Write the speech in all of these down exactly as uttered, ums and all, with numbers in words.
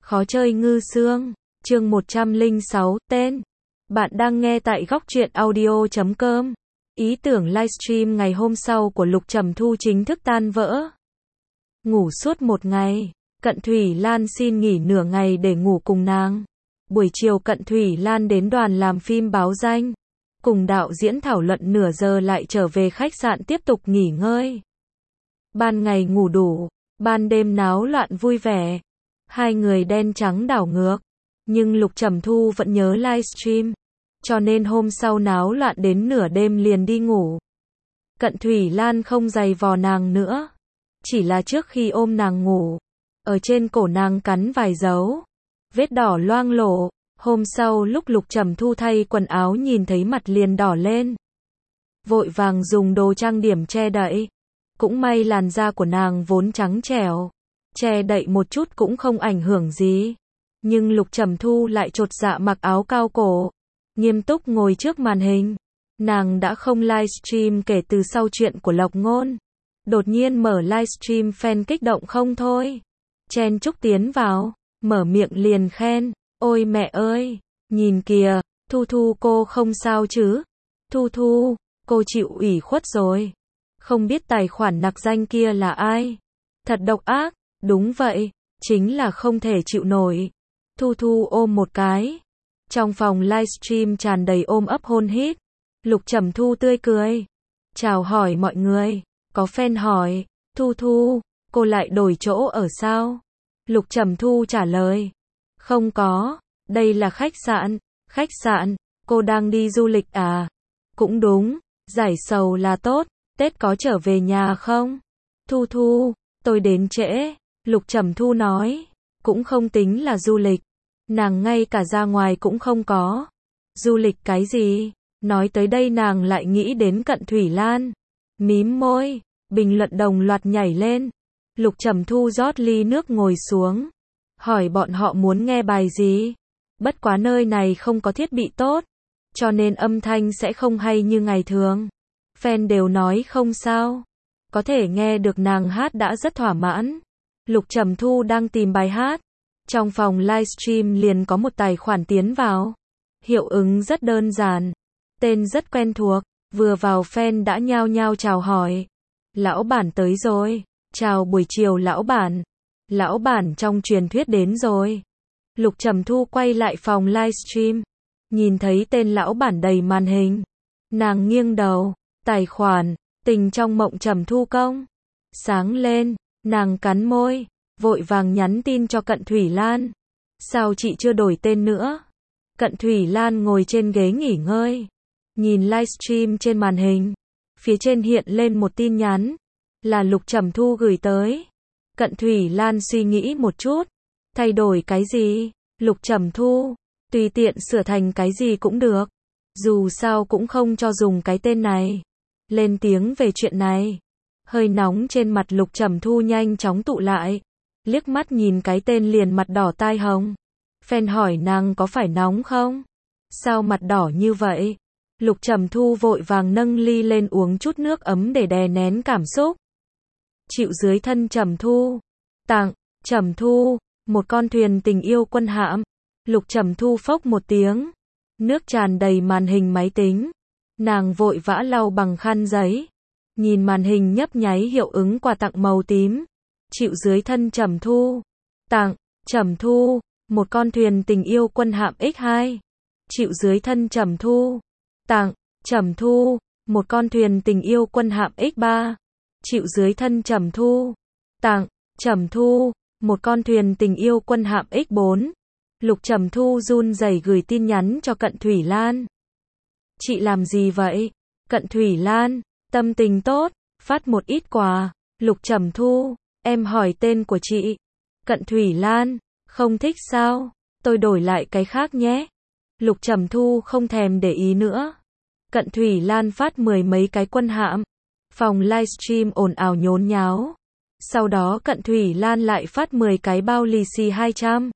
Khó chơi ngư xương, chương một trăm lẻ sáu, tên. Bạn đang nghe tại góc truyện audio chấm com. Ý tưởng livestream ngày hôm sau của Lục Trầm Thu chính thức tan vỡ. Ngủ suốt một ngày, Cận Thủy Lan xin nghỉ nửa ngày để ngủ cùng nàng. Buổi chiều Cận Thủy Lan đến đoàn làm phim báo danh, cùng đạo diễn thảo luận nửa giờ lại trở về khách sạn tiếp tục nghỉ ngơi. Ban ngày ngủ đủ, ban đêm náo loạn vui vẻ. Hai người đen trắng đảo ngược, nhưng Lục Trầm Thu vẫn nhớ livestream, cho nên hôm sau náo loạn đến nửa đêm liền đi ngủ. Cận Thủy Lan không giày vò nàng nữa, chỉ là trước khi ôm nàng ngủ, ở trên cổ nàng cắn vài dấu, vết đỏ loang lổ. Hôm sau lúc Lục Trầm Thu thay quần áo nhìn thấy mặt liền đỏ lên, vội vàng dùng đồ trang điểm che đậy. Cũng may làn da của nàng vốn trắng trẻo, che đậy một chút cũng không ảnh hưởng gì. Nhưng Lục Trầm Thu lại chột dạ mặc áo cao cổ, nghiêm túc ngồi trước màn hình. Nàng đã không livestream kể từ sau chuyện của Lộc Ngôn. Đột nhiên mở livestream, fan kích động không thôi. Chen chúc tiến vào, mở miệng liền khen, ôi mẹ ơi, nhìn kìa, Thu Thu cô không sao chứ? Thu Thu, cô chịu ủy khuất rồi. Không biết tài khoản nặc danh kia là ai? Thật độc ác, đúng vậy, chính là không thể chịu nổi. Thu Thu ôm một cái. Trong phòng livestream tràn đầy ôm ấp hôn hít. Lục Trầm Thu tươi cười, chào hỏi mọi người. Có fan hỏi, Thu Thu, cô lại đổi chỗ ở sao? Lục Trầm Thu trả lời, không có, đây là khách sạn. Khách sạn, cô đang đi du lịch à? Cũng đúng, giải sầu là tốt. Tết có trở về nhà không? Thu Thu, tôi đến trễ. Lục Trầm Thu nói, cũng không tính là du lịch. Nàng ngay cả ra ngoài cũng không có. Du lịch cái gì? Nói tới đây nàng lại nghĩ đến Cận Thủy Lan. Mím môi, bình luận đồng loạt nhảy lên. Lục Trầm Thu rót ly nước ngồi xuống, hỏi bọn họ muốn nghe bài gì. Bất quá nơi này không có thiết bị tốt, cho nên âm thanh sẽ không hay như ngày thường. Fan đều nói không sao, có thể nghe được nàng hát đã rất thỏa mãn. Lục Trầm Thu đang tìm bài hát, trong phòng livestream liền có một tài khoản tiến vào. Hiệu ứng rất đơn giản, tên rất quen thuộc, vừa vào fan đã nhao nhao chào hỏi. Lão bản tới rồi, chào buổi chiều lão bản. Lão bản trong truyền thuyết đến rồi. Lục Trầm Thu quay lại phòng livestream, nhìn thấy tên lão bản đầy màn hình. Nàng nghiêng đầu, tài khoản, tình trong mộng Trầm Thu công. Sáng lên, nàng cắn môi, vội vàng nhắn tin cho Cận Thủy Lan. Sao chị chưa đổi tên nữa? Cận Thủy Lan ngồi trên ghế nghỉ ngơi, nhìn livestream trên màn hình. Phía trên hiện lên một tin nhắn, là Lục Trầm Thu gửi tới. Cận Thủy Lan suy nghĩ một chút, thay đổi cái gì? Lục Trầm Thu, tùy tiện sửa thành cái gì cũng được. Dù sao cũng không cho dùng cái tên này. Lên tiếng về chuyện này. Hơi nóng trên mặt Lục Trầm Thu nhanh chóng tụ lại. Liếc mắt nhìn cái tên liền mặt đỏ tai hồng. Fan hỏi nàng có phải nóng không? Sao mặt đỏ như vậy? Lục Trầm Thu vội vàng nâng ly lên uống chút nước ấm để đè nén cảm xúc. Chịu dưới thân Trầm Thu. Tặng, Trầm Thu, một con thuyền tình yêu quân hạm. Lục Trầm Thu phốc một tiếng. Nước tràn đầy màn hình máy tính. Nàng vội vã lau bằng khăn giấy. Nhìn màn hình nhấp nháy hiệu ứng quà tặng màu tím. Chịu dưới thân Trầm Thu. Tặng, Trầm Thu, một con thuyền tình yêu quân hạm ích hai. Chịu dưới thân Trầm Thu. Tặng, Trầm Thu, một con thuyền tình yêu quân hạm ích ba. Chịu dưới thân Trầm Thu. Tặng, Trầm Thu, một con thuyền tình yêu quân hạm ích bốn. Lục Trầm Thu run rẩy gửi tin nhắn cho Cận Thủy Lan. Chị làm gì vậy? Cận Thủy Lan, tâm tình tốt, phát một ít quà. Lục Trầm Thu, em hỏi tên của chị. Cận Thủy Lan, không thích sao? Tôi đổi lại cái khác nhé. Lục Trầm Thu không thèm để ý nữa. Cận Thủy Lan phát mười mấy cái quân hạm. Phòng livestream ồn ào nhốn nháo. Sau đó Cận Thủy Lan lại phát mười cái bao lì xì hai trăm.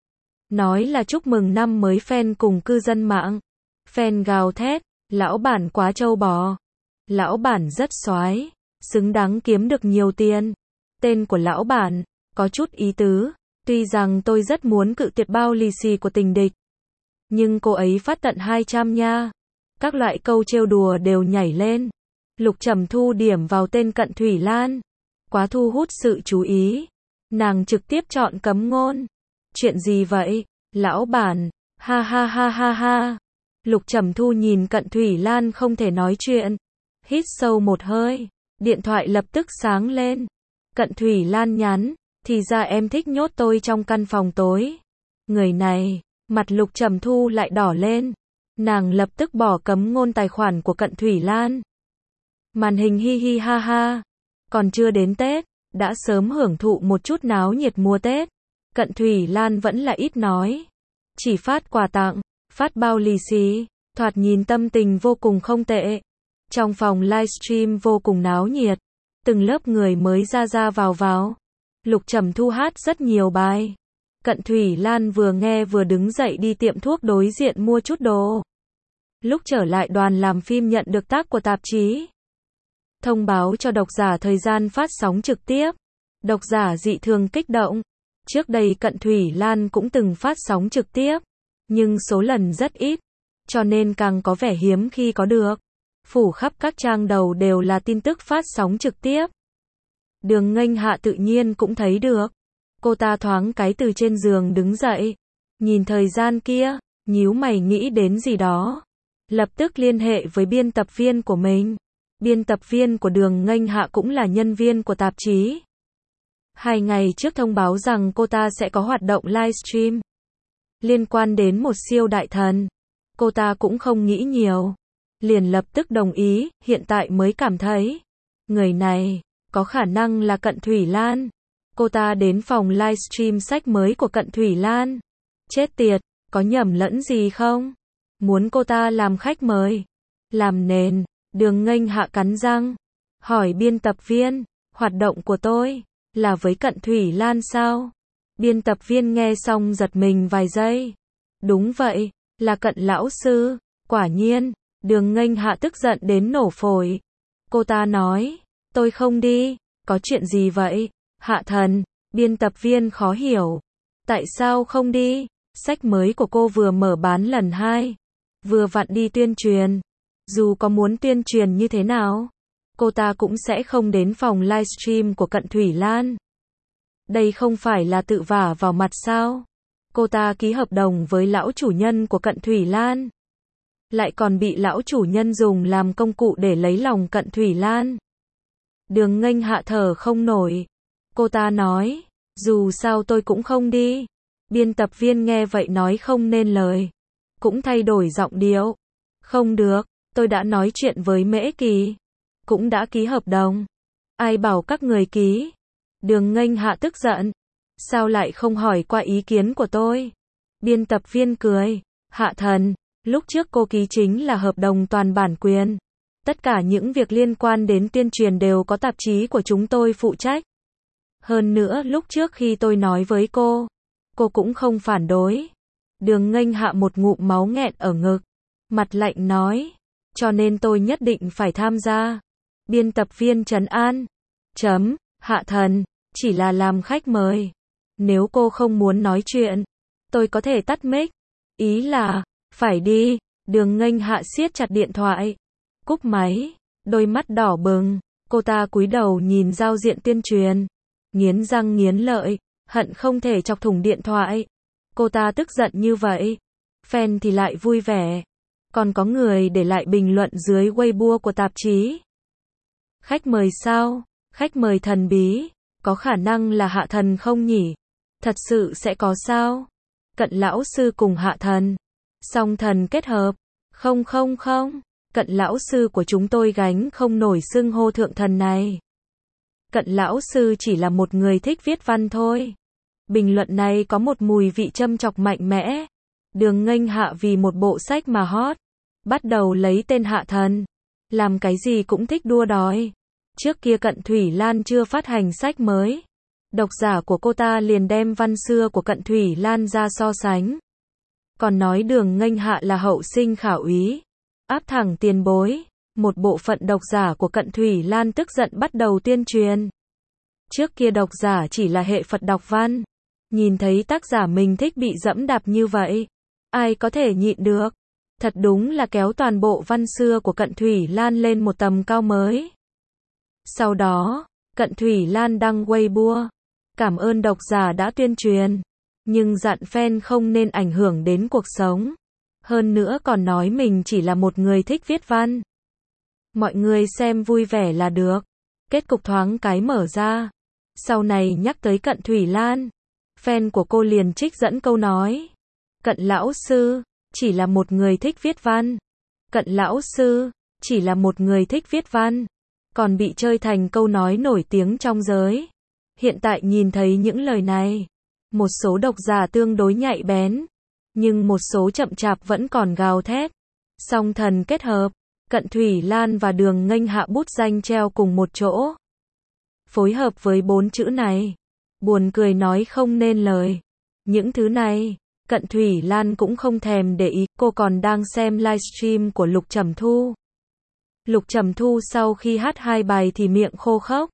Nói là chúc mừng năm mới fan cùng cư dân mạng. Fan gào thét, lão bản quá trâu bò. Lão bản rất soái, xứng đáng kiếm được nhiều tiền. Tên của lão bản, có chút ý tứ. Tuy rằng tôi rất muốn cự tuyệt bao lì xì của tình địch, nhưng cô ấy phát tận hai trăm nha. Các loại câu trêu đùa đều nhảy lên. Lục Trầm Thu điểm vào tên Cận Thủy Lan. Quá thu hút sự chú ý. Nàng trực tiếp chọn cấm ngôn. Chuyện gì vậy, lão bản? Ha ha ha ha ha. Lục Trầm Thu nhìn Cận Thủy Lan không thể nói chuyện. Hít sâu một hơi. Điện thoại lập tức sáng lên. Cận Thủy Lan nhắn. Thì ra em thích nhốt tôi trong căn phòng tối. Người này, mặt Lục Trầm Thu lại đỏ lên. Nàng lập tức bỏ cấm ngôn tài khoản của Cận Thủy Lan. Màn hình hi hi ha ha. Còn chưa đến Tết, đã sớm hưởng thụ một chút náo nhiệt mùa Tết. Cận Thủy Lan vẫn là ít nói. Chỉ phát quà tặng, phát bao lì xì, thoạt nhìn tâm tình vô cùng không tệ. Trong phòng livestream vô cùng náo nhiệt. Từng lớp người mới ra ra vào vào. Lục Trầm Thu hát rất nhiều bài. Cận Thủy Lan vừa nghe vừa đứng dậy đi tiệm thuốc đối diện mua chút đồ. Lúc trở lại đoàn làm phim nhận được tag của tạp chí. Thông báo cho độc giả thời gian phát sóng trực tiếp. Độc giả dị thường kích động. Trước đây Cận Thủy Lan cũng từng phát sóng trực tiếp, nhưng số lần rất ít, cho nên càng có vẻ hiếm khi có được. Phủ khắp các trang đầu đều là tin tức phát sóng trực tiếp. Đường Nghênh Hạ tự nhiên cũng thấy được. Cô ta thoáng cái từ trên giường đứng dậy, nhìn thời gian kia, nhíu mày nghĩ đến gì đó. Lập tức liên hệ với biên tập viên của mình. Biên tập viên của Đường Nghênh Hạ cũng là nhân viên của tạp chí. Hai ngày trước thông báo rằng cô ta sẽ có hoạt động livestream liên quan đến một siêu đại thần. Cô ta cũng không nghĩ nhiều, liền lập tức đồng ý, hiện tại mới cảm thấy người này có khả năng là Cận Thủy Lan. Cô ta đến phòng livestream sách mới của Cận Thủy Lan. Chết tiệt, có nhầm lẫn gì không? Muốn cô ta làm khách mời, làm nền. Đường Nghênh Hạ cắn răng, hỏi biên tập viên, hoạt động của tôi là với Cận Thủy Lan sao? Biên tập viên nghe xong giật mình vài giây. Đúng vậy, là Cận lão sư. Quả nhiên. Đường Nghênh Hạ tức giận đến nổ phổi. Cô ta nói, tôi không đi. Có chuyện gì vậy, Hạ thần? Biên tập viên khó hiểu. Tại sao không đi? Sách mới của cô vừa mở bán lần hai, vừa vặn đi tuyên truyền. Dù có muốn tuyên truyền như thế nào, cô ta cũng sẽ không đến phòng livestream của Cận Thủy Lan. Đây không phải là tự vả vào mặt sao? Cô ta ký hợp đồng với lão chủ nhân của Cận Thủy Lan, lại còn bị lão chủ nhân dùng làm công cụ để lấy lòng Cận Thủy Lan. Đường Nghênh Hạ thở không nổi. Cô ta nói, dù sao tôi cũng không đi. Biên tập viên nghe vậy nói không nên lời, cũng thay đổi giọng điệu. Không được, tôi đã nói chuyện với Mễ Kỳ, cũng đã ký hợp đồng. Ai bảo các người ký? Đường Nghênh Hạ tức giận. Sao lại không hỏi qua ý kiến của tôi? Biên tập viên cười. Hạ thần, lúc trước cô ký chính là hợp đồng toàn bản quyền. Tất cả những việc liên quan đến tuyên truyền đều có tạp chí của chúng tôi phụ trách. Hơn nữa lúc trước khi tôi nói với cô, cô cũng không phản đối. Đường Nghênh Hạ một ngụm máu nghẹn ở ngực, mặt lạnh nói, cho nên tôi nhất định phải tham gia. Biên tập viên trấn an. Chấm, Hạ thần, chỉ là làm khách mời. Nếu cô không muốn nói chuyện, tôi có thể tắt mic. Ý là, phải đi. Đường Nghênh Hạ siết chặt điện thoại, cúp máy, đôi mắt đỏ bừng. Cô ta cúi đầu nhìn giao diện tuyên truyền, nghiến răng nghiến lợi, hận không thể chọc thủng điện thoại. Cô ta tức giận như vậy, fan thì lại vui vẻ. Còn có người để lại bình luận dưới Weibo của tạp chí. Khách mời sao? Khách mời thần bí, có khả năng là Hạ thần không nhỉ? Thật sự sẽ có sao? Cận lão sư cùng Hạ thần, song thần kết hợp. Không không không, Cận lão sư của chúng tôi gánh không nổi xưng hô thượng thần này. Cận lão sư chỉ là một người thích viết văn thôi. Bình luận này có một mùi vị châm chọc mạnh mẽ. Đường Nghênh Hạ vì một bộ sách mà hot, bắt đầu lấy tên Hạ thần, làm cái gì cũng thích đua đòi. Trước kia Cận Thủy Lan chưa phát hành sách mới, độc giả của cô ta liền đem văn xưa của Cận Thủy Lan ra so sánh. Còn nói Đường Nghênh Hạ là hậu sinh khảo úy, áp thẳng tiền bối. Một bộ phận độc giả của Cận Thủy Lan tức giận bắt đầu tuyên truyền. Trước kia độc giả chỉ là hệ Phật đọc văn, Nhìn thấy tác giả mình thích bị dẫm đạp như vậy, ai có thể nhịn được. Thật đúng là kéo toàn bộ văn xưa của Cận Thủy Lan lên một tầm cao mới. Sau đó, Cận Thủy Lan đăng Weibo. Cảm ơn độc giả đã tuyên truyền, nhưng dặn fan không nên ảnh hưởng đến cuộc sống. Hơn nữa còn nói mình chỉ là một người thích viết văn. Mọi người xem vui vẻ là được. Kết cục thoáng cái mở ra. Sau này nhắc tới Cận Thủy Lan, fan của cô liền trích dẫn câu nói. Cận lão sư, chỉ là một người thích viết văn. Cận lão sư, chỉ là một người thích viết văn. Còn bị chơi thành câu nói nổi tiếng trong giới. Hiện tại nhìn thấy những lời này, một số độc giả tương đối nhạy bén, nhưng một số chậm chạp vẫn còn gào thét. Song thần kết hợp, Cận Thủy Lan và Đường Nghênh hạ bút danh treo cùng một chỗ. Phối hợp với bốn chữ này, buồn cười nói không nên lời. Những thứ này, Cận Thủy Lan cũng không thèm để ý, cô còn đang xem livestream của Lục Trầm Thu. Lục Trầm Thu sau khi hát hai bài thì miệng khô khốc.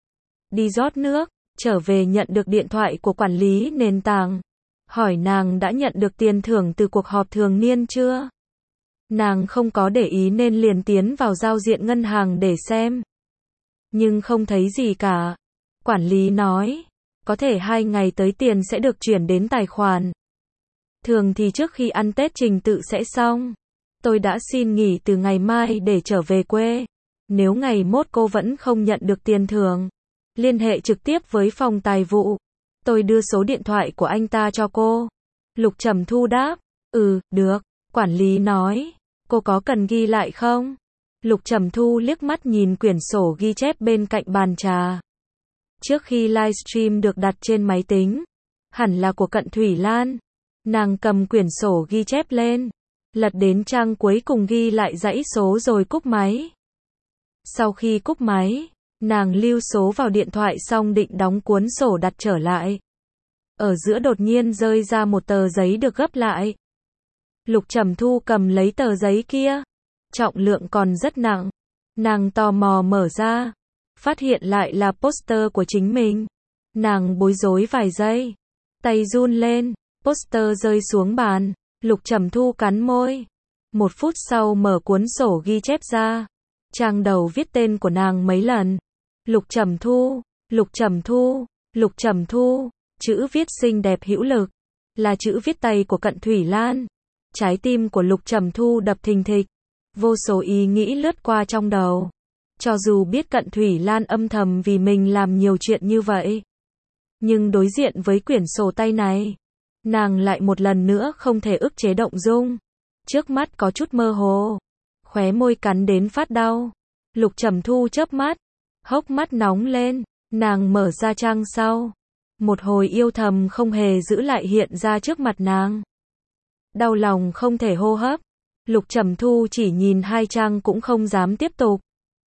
Đi rót nước, trở về nhận được điện thoại của quản lý nền tảng. Hỏi nàng đã nhận được tiền thưởng từ cuộc họp thường niên chưa? Nàng không có để ý nên liền tiến vào giao diện ngân hàng để xem. Nhưng không thấy gì cả. Quản lý nói, có thể hai ngày tới tiền sẽ được chuyển đến tài khoản. Thường thì trước khi ăn Tết trình tự sẽ xong. Tôi đã xin nghỉ từ ngày mai để trở về quê. Nếu ngày mốt cô vẫn không nhận được tiền thưởng, liên hệ trực tiếp với phòng tài vụ. Tôi đưa số điện thoại của anh ta cho cô. Lục Trầm Thu đáp, ừ, được. Quản lý nói, cô có cần ghi lại không? Lục Trầm Thu liếc mắt nhìn quyển sổ ghi chép bên cạnh bàn trà. Trước khi livestream được đặt trên máy tính, hẳn là của Cận Thủy Lan. Nàng cầm quyển sổ ghi chép lên, lật đến trang cuối cùng ghi lại dãy số rồi cúp máy. Sau khi cúp máy, nàng lưu số vào điện thoại xong định đóng cuốn sổ đặt trở lại. Ở giữa đột nhiên rơi ra một tờ giấy được gấp lại. Lục Trầm Thu cầm lấy tờ giấy kia. Trọng lượng còn rất nặng. Nàng tò mò mở ra. Phát hiện lại là poster của chính mình. Nàng bối rối vài giây. Tay run lên. Poster rơi xuống bàn. Lục Trầm Thu cắn môi. Một phút sau mở cuốn sổ ghi chép ra. Trang đầu viết tên của nàng mấy lần. Lục Trầm Thu, Lục Trầm Thu, Lục Trầm Thu. Chữ viết xinh đẹp hữu lực. Là chữ viết tay của Cận Thủy Lan. Trái tim của Lục Trầm Thu đập thình thịch. Vô số ý nghĩ lướt qua trong đầu. Cho dù biết Cận Thủy Lan âm thầm vì mình làm nhiều chuyện như vậy, nhưng đối diện với quyển sổ tay này, nàng lại một lần nữa không thể ức chế động dung. Trước mắt có chút mơ hồ. Khóe môi cắn đến phát đau. Lục Trầm Thu chớp mắt. Hốc mắt nóng lên. Nàng mở ra trang sau. Một hồi yêu thầm không hề giữ lại hiện ra trước mặt nàng. Đau lòng không thể hô hấp. Lục Trầm Thu chỉ nhìn hai trang cũng không dám tiếp tục.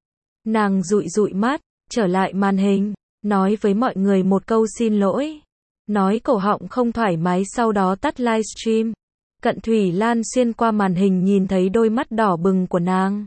Nàng dụi dụi mắt, trở lại màn hình, nói với mọi người một câu xin lỗi. Nói cổ họng không thoải mái sau đó tắt livestream. Cận Thủy Lan xuyên qua màn hình nhìn thấy đôi mắt đỏ bừng của nàng.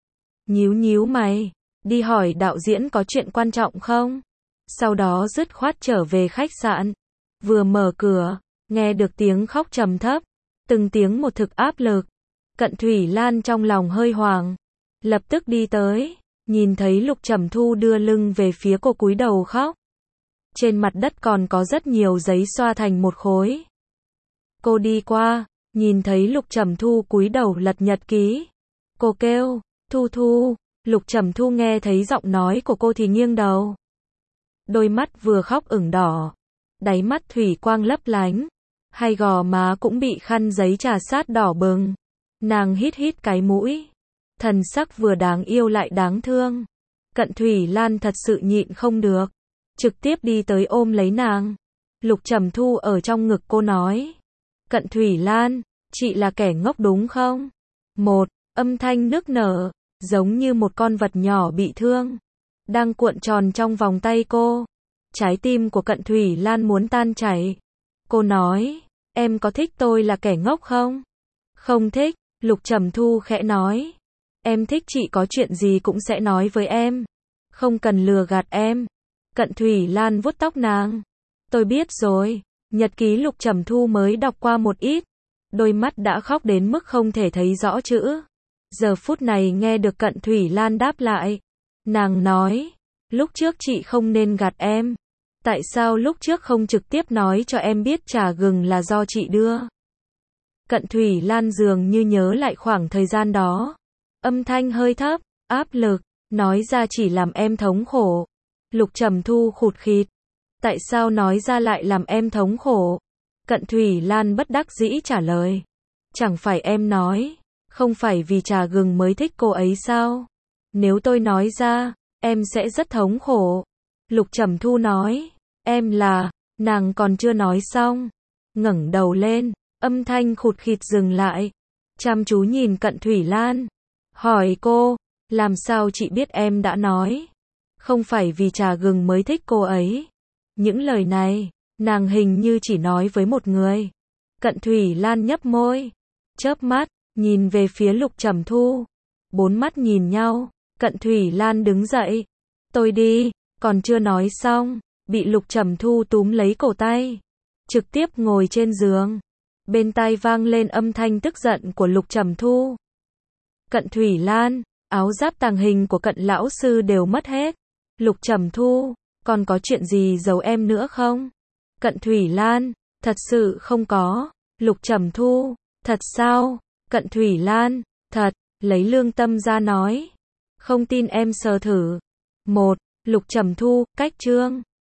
Nhíu nhíu mày, đi hỏi đạo diễn có chuyện quan trọng không? Sau đó dứt khoát trở về khách sạn. Vừa mở cửa, nghe được tiếng khóc trầm thấp, từng tiếng một thực áp lực. Cận Thủy Lan trong lòng hơi hoảng, lập tức đi tới, nhìn thấy Lục Trầm Thu đưa lưng về phía cô cúi đầu khóc. Trên mặt đất còn có rất nhiều giấy xoa thành một khối. Cô đi qua, nhìn thấy Lục Trầm Thu cúi đầu lật nhật ký. Cô kêu, Thu Thu. Lục Trầm Thu nghe thấy giọng nói của cô thì nghiêng đầu. Đôi mắt vừa khóc ửng đỏ, đáy mắt thủy quang lấp lánh, hai gò má cũng bị khăn giấy trà sát đỏ bừng. Nàng hít hít cái mũi, thần sắc vừa đáng yêu lại đáng thương. Cận Thủy Lan thật sự nhịn không được, trực tiếp đi tới ôm lấy nàng. Lục Trầm Thu ở trong ngực cô nói, Cận Thủy Lan, chị là kẻ ngốc đúng không? Một, âm thanh nức nở, giống như một con vật nhỏ bị thương, đang cuộn tròn trong vòng tay cô. Trái tim của Cận Thủy Lan muốn tan chảy. Cô nói, em có thích tôi là kẻ ngốc không? Không thích. Lục Trầm Thu khẽ nói, em thích chị có chuyện gì cũng sẽ nói với em, không cần lừa gạt em. Cận Thủy Lan vuốt tóc nàng, tôi biết rồi, Nhật ký Lục Trầm Thu mới đọc qua một ít, đôi mắt đã khóc đến mức không thể thấy rõ chữ. Giờ phút này nghe được Cận Thủy Lan đáp lại. Nàng nói, lúc trước chị không nên gạt em. Tại sao lúc trước không trực tiếp nói cho em biết trà gừng là do chị đưa? Cận Thủy Lan dường như nhớ lại khoảng thời gian đó. Âm thanh hơi thấp, áp lực, nói ra chỉ làm em thống khổ. Lục Trầm Thu khụt khịt. Tại sao nói ra lại làm em thống khổ? Cận Thủy Lan bất đắc dĩ trả lời. Chẳng phải em nói, không phải vì trà gừng mới thích cô ấy sao? Nếu tôi nói ra, em sẽ rất thống khổ. Lục Trầm Thu nói, em là, nàng còn chưa nói xong. Ngẩng đầu lên, âm thanh khụt khịt dừng lại. Chăm chú nhìn Cận Thủy Lan. Hỏi cô, làm sao chị biết em đã nói? Không phải vì trà gừng mới thích cô ấy. Những lời này, nàng hình như chỉ nói với một người. Cận Thủy Lan nhấp môi, chớp mắt, nhìn về phía Lục Trầm Thu. Bốn mắt nhìn nhau, Cận Thủy Lan đứng dậy. Tôi đi, còn chưa nói xong, bị Lục Trầm Thu túm lấy cổ tay. Trực tiếp ngồi trên giường. Bên tai vang lên âm thanh tức giận của Lục Trầm Thu. Cận Thủy Lan, áo giáp tàng hình của Cận lão sư đều mất hết. Lục Trầm Thu, còn có chuyện gì giấu em nữa không? Cận Thủy Lan, thật sự không có. Lục Trầm Thu, thật sao? Cận Thủy Lan, thật, lấy lương tâm ra nói. Không tin em sờ thử. Một, Lục Trầm Thu, cách chương.